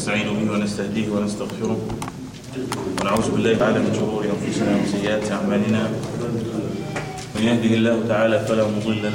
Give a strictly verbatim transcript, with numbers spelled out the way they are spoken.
ونستعين به ونستهديه ونستغفره ونعوذ بالله تعالى من شرور أنفسنا وسيئات أعمالنا. من يهده الله تعالى فلا مضل له